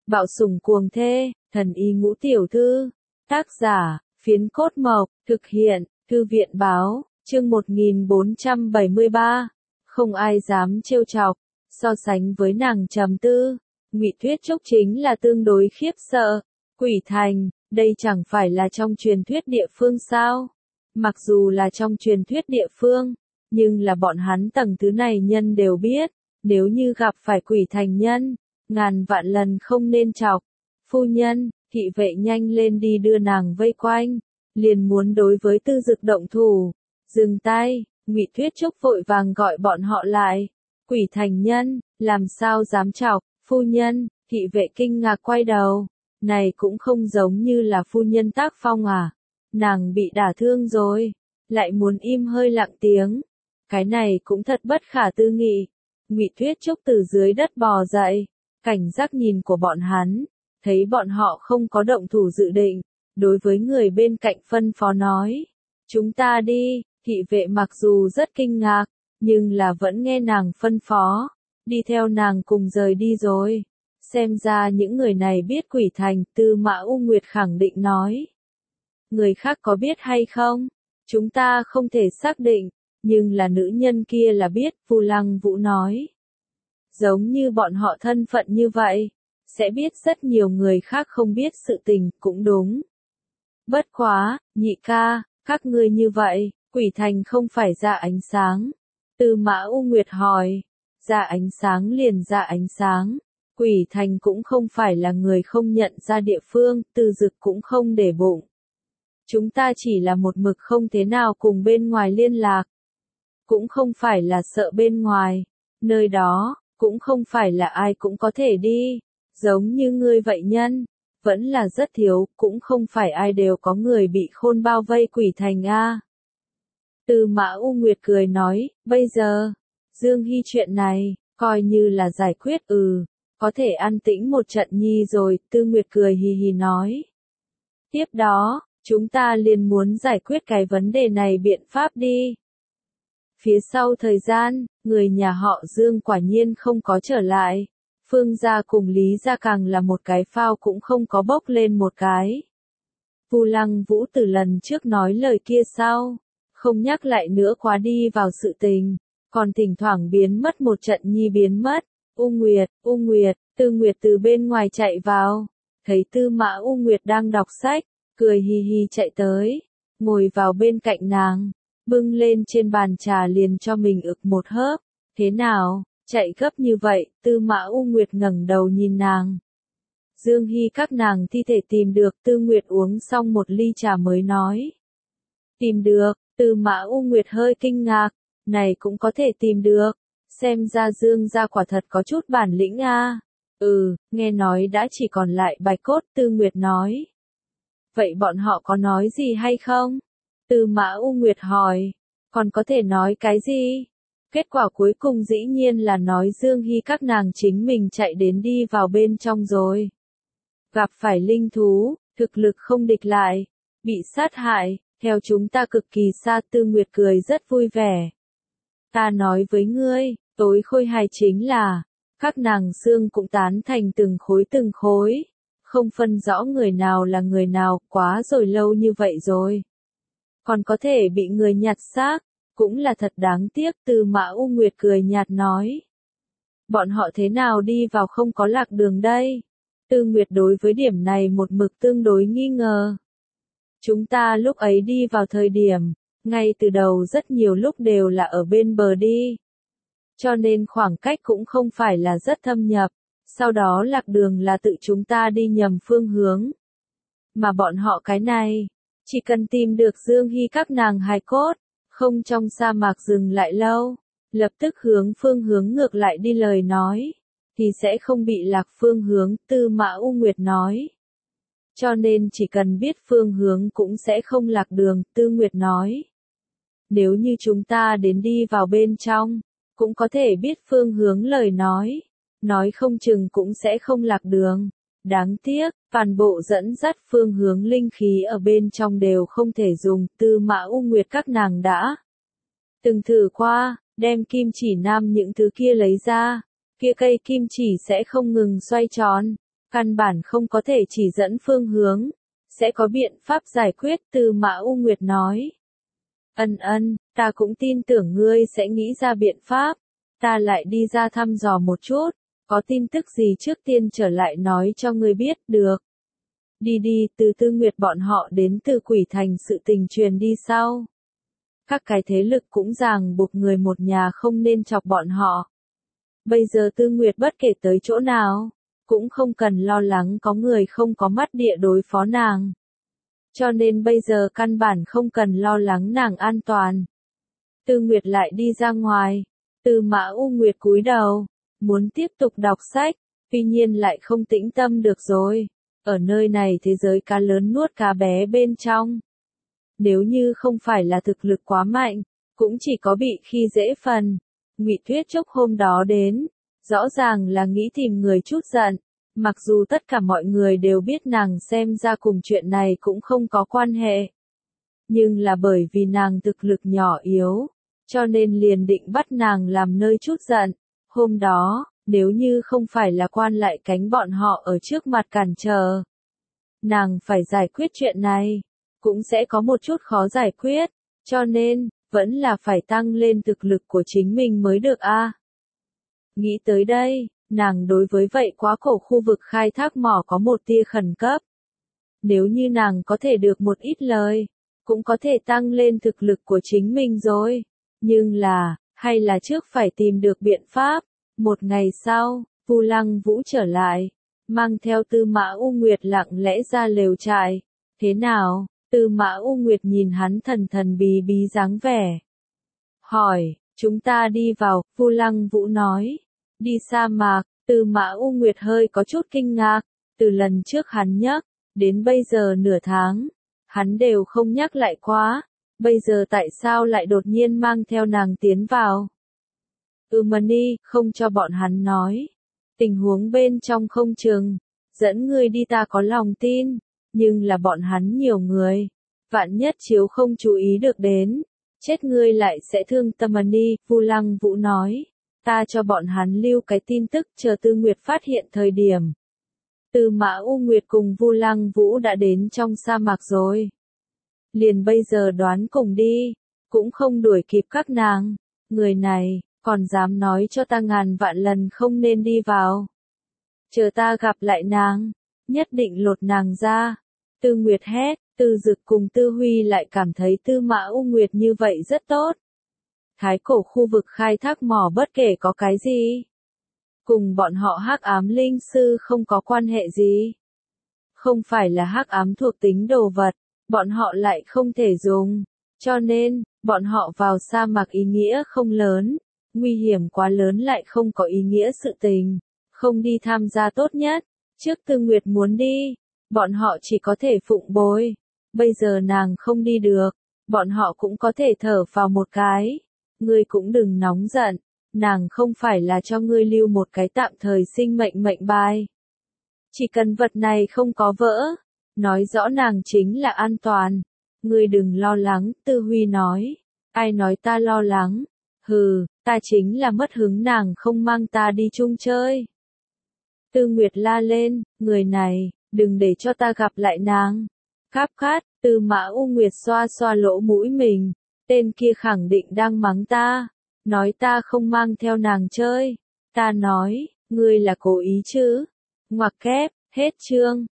Bạo sủng cuồng thê, thần y ngũ tiểu thư. Tác giả, Phiến Cốt Mộc, thực hiện, Thư viện báo, chương 1473. Không ai dám trêu chọc, so sánh với nàng trầm tư. Ngụy Tuyết Trúc chính là tương đối khiếp sợ. Quỷ Thành, đây chẳng phải là trong truyền thuyết địa phương sao? Mặc dù là trong truyền thuyết địa phương, nhưng là bọn hắn tầng thứ này nhân đều biết, nếu như gặp phải Quỷ Thành nhân, ngàn vạn lần không nên chọc. Phu nhân, thị vệ nhanh lên đi đưa nàng vây quanh, liền muốn đối với Tư Dực động thủ. Dừng tay, Ngụy Tuyết Trúc vội vàng gọi bọn họ lại. Quỷ Thành nhân, làm sao dám chọc? Phu nhân, thị vệ kinh ngạc quay đầu. Này cũng không giống như là phu nhân tác phong à? Nàng bị đả thương rồi, lại muốn im hơi lặng tiếng. Cái này cũng thật bất khả tư nghị. Ngụy Tuyết Trúc từ dưới đất bò dậy, cảnh giác nhìn của bọn hắn, thấy bọn họ không có động thủ dự định, đối với người bên cạnh phân phó nói. Chúng ta đi, thị vệ mặc dù rất kinh ngạc, nhưng là vẫn nghe nàng phân phó, đi theo nàng cùng rời đi rồi. Xem ra những người này biết Quỷ Thành, Tư Mã U Nguyệt khẳng định nói. Người khác có biết hay không? Chúng ta không thể xác định, nhưng là nữ nhân kia là biết, Vu Lăng Vũ nói. Giống như bọn họ thân phận như vậy, sẽ biết rất nhiều người khác không biết sự tình, cũng đúng. Bất quá, nhị ca, các ngươi như vậy, Quỷ Thành không phải ra ánh sáng. Tư Mã U Nguyệt hỏi, ra ánh sáng liền ra ánh sáng. Quỷ Thành cũng không phải là người không nhận ra địa phương, Tư Dực cũng không để bụng. Chúng ta chỉ là một mực không thế nào cùng bên ngoài liên lạc. Cũng không phải là sợ bên ngoài. Nơi đó, cũng không phải là ai cũng có thể đi. Giống như ngươi vậy nhân. Vẫn là rất thiếu, cũng không phải ai đều có người bị khôn bao vây Quỷ Thành a. Tư Mã U Nguyệt cười nói, bây giờ, Dương Hy chuyện này, coi như là giải quyết có thể an tĩnh một trận nhi rồi, Tư Nguyệt cười hì hì nói. Tiếp đó, chúng ta liền muốn giải quyết cái vấn đề này biện pháp đi. Phía sau thời gian, người nhà họ Dương quả nhiên không có trở lại. Phương gia cùng Lý gia càng là một cái phao cũng không có bốc lên một cái. Vu Lăng Vũ từ lần trước nói lời kia sau, không nhắc lại nữa quá đi vào sự tình, còn thỉnh thoảng biến mất một trận nhi biến mất. U Nguyệt, Tư Nguyệt từ bên ngoài chạy vào, thấy Tư Mã U Nguyệt đang đọc sách, cười hì hì chạy tới, ngồi vào bên cạnh nàng, bưng lên trên bàn trà liền cho mình ực một hớp. Thế nào, chạy gấp như vậy? Tư Mã U Nguyệt ngẩng đầu nhìn nàng. Dương Hy các nàng thi thể tìm được, Tư Nguyệt uống xong một ly trà mới nói. Tìm được, Tư Mã U Nguyệt hơi kinh ngạc, này cũng có thể tìm được. Xem ra Dương gia quả thật có chút bản lĩnh a. Nghe nói đã chỉ còn lại bạch cốt, Tư Nguyệt nói. Vậy bọn họ có nói gì hay không? Tư Mã U Nguyệt hỏi. Còn có thể nói cái gì? Kết quả cuối cùng dĩ nhiên là nói Dương Hy các nàng chính mình chạy đến đi vào bên trong rồi. Gặp phải linh thú, thực lực không địch lại, bị sát hại, theo chúng ta cực kỳ xa. Tư Nguyệt cười rất vui vẻ. Ta nói với ngươi, tối khôi hài chính là, các nàng xương cũng tán thành từng khối, không phân rõ người nào là người nào, quá rồi lâu như vậy rồi. Còn có thể bị người nhặt xác, cũng là thật đáng tiếc. Tư Mã U Nguyệt cười nhạt nói. Bọn họ thế nào đi vào không có lạc đường đây? Tư Nguyệt đối với điểm này một mực tương đối nghi ngờ. Chúng ta lúc ấy đi vào thời điểm, ngay từ đầu rất nhiều lúc đều là ở bên bờ đi. Cho nên khoảng cách cũng không phải là rất thâm nhập, sau đó lạc đường là tự chúng ta đi nhầm phương hướng. Mà bọn họ cái này, chỉ cần tìm được Dương Hy các nàng hài cốt, không trong sa mạc dừng lại lâu, lập tức hướng phương hướng ngược lại đi lời nói, thì sẽ không bị lạc phương hướng, Tư Mã U Nguyệt nói. Cho nên chỉ cần biết phương hướng cũng sẽ không lạc đường, Tư Nguyệt nói. Nếu như chúng ta đến đi vào bên trong, cũng có thể biết phương hướng lời nói không chừng cũng sẽ không lạc đường. Đáng tiếc, toàn bộ dẫn dắt phương hướng linh khí ở bên trong đều không thể dùng. Tư Mã U Nguyệt các nàng đã từng thử qua, đem kim chỉ nam những thứ kia lấy ra, kia cây kim chỉ sẽ không ngừng xoay tròn, căn bản không có thể chỉ dẫn phương hướng, sẽ có biện pháp giải quyết, Tư Mã U Nguyệt nói. Ta cũng tin tưởng ngươi sẽ nghĩ ra biện pháp, ta lại đi ra thăm dò một chút, có tin tức gì trước tiên trở lại nói cho ngươi biết, được. Đi, từ Tư Nguyệt bọn họ đến từ Quỷ Thành sự tình truyền đi sau. Các cái thế lực cũng ràng buộc người một nhà không nên chọc bọn họ. Bây giờ Tư Nguyệt bất kể tới chỗ nào, cũng không cần lo lắng có người không có mắt địa đối phó nàng. Cho nên bây giờ căn bản không cần lo lắng nàng an toàn. Tư Nguyệt lại đi ra ngoài, Tư Mã U Nguyệt cúi đầu, muốn tiếp tục đọc sách, tuy nhiên lại không tĩnh tâm được rồi. Ở nơi này thế giới cá lớn nuốt cá bé bên trong. Nếu như không phải là thực lực quá mạnh, cũng chỉ có bị khi dễ phần. Ngụy Tuyết Trúc hôm đó đến, rõ ràng là nghĩ tìm người chút giận, mặc dù tất cả mọi người đều biết nàng xem ra cùng chuyện này cũng không có quan hệ. Nhưng là bởi vì nàng thực lực nhỏ yếu, cho nên liền định bắt nàng làm nơi chút giận. Hôm đó, nếu như không phải là quan lại cánh bọn họ ở trước mặt cản trở, nàng phải giải quyết chuyện này, cũng sẽ có một chút khó giải quyết, cho nên, vẫn là phải tăng lên thực lực của chính mình mới được a. Nghĩ tới đây, nàng đối với vậy quá cổ khu vực khai thác mỏ có một tia khẩn cấp. Nếu như nàng có thể được một ít lời, cũng có thể tăng lên thực lực của chính mình rồi. Nhưng là, hay là trước phải tìm được biện pháp. Một ngày sau, Vu Lăng Vũ trở lại, mang theo Tư Mã U Nguyệt lặng lẽ ra lều trại. Thế nào? Tư Mã U Nguyệt nhìn hắn thần thần bí bí dáng vẻ. Hỏi, chúng ta đi vào, Vu Lăng Vũ nói. Đi sa mạc, Tư Mã U Nguyệt hơi có chút kinh ngạc, từ lần trước hắn nhắc, đến bây giờ nửa tháng, hắn đều không nhắc lại quá, bây giờ tại sao lại đột nhiên mang theo nàng tiến vào? Mani, không cho bọn hắn nói. Tình huống bên trong không chừng, dẫn ngươi đi ta có lòng tin, nhưng là bọn hắn nhiều người, vạn nhất chiếu không chú ý được đến, chết ngươi lại sẽ thương tâm. Mani, Vu Lăng Vũ nói. Ta cho bọn hắn lưu cái tin tức chờ Tư Nguyệt phát hiện thời điểm. Tư Mã U Nguyệt cùng Vu Lăng Vũ đã đến trong sa mạc rồi. Liền bây giờ đoán cùng đi, cũng không đuổi kịp các nàng. Người này, còn dám nói cho ta ngàn vạn lần không nên đi vào. Chờ ta gặp lại nàng, nhất định lột nàng ra. Tư Nguyệt hét, Tư Dực cùng Tư Huy lại cảm thấy Tư Mã U Nguyệt như vậy rất tốt. Thái cổ khu vực khai thác mỏ bất kể có cái gì, cùng bọn họ hắc ám linh sư không có quan hệ gì. Không phải là hắc ám thuộc tính đồ vật, bọn họ lại không thể dùng, cho nên, bọn họ vào sa mạc ý nghĩa không lớn, nguy hiểm quá lớn lại không có ý nghĩa sự tình, không đi tham gia tốt nhất. Trước Tư Nguyệt muốn đi, bọn họ chỉ có thể phụng bồi, bây giờ nàng không đi được, bọn họ cũng có thể thở vào một cái. Ngươi cũng đừng nóng giận, nàng không phải là cho ngươi lưu một cái tạm thời sinh mệnh mệnh bài. Chỉ cần vật này không có vỡ, nói rõ nàng chính là an toàn. Ngươi đừng lo lắng, Tư Huy nói. Ai nói ta lo lắng? Hừ, ta chính là mất hứng nàng không mang ta đi chung chơi. Tư Nguyệt la lên, người này, đừng để cho ta gặp lại nàng. Cáp cát, Tư Mã U Nguyệt xoa xoa lỗ mũi mình. Tên kia khẳng định đang mắng ta, nói ta không mang theo nàng chơi. Ta nói, ngươi là cố ý chứ? Ngoặc kép, hết chương.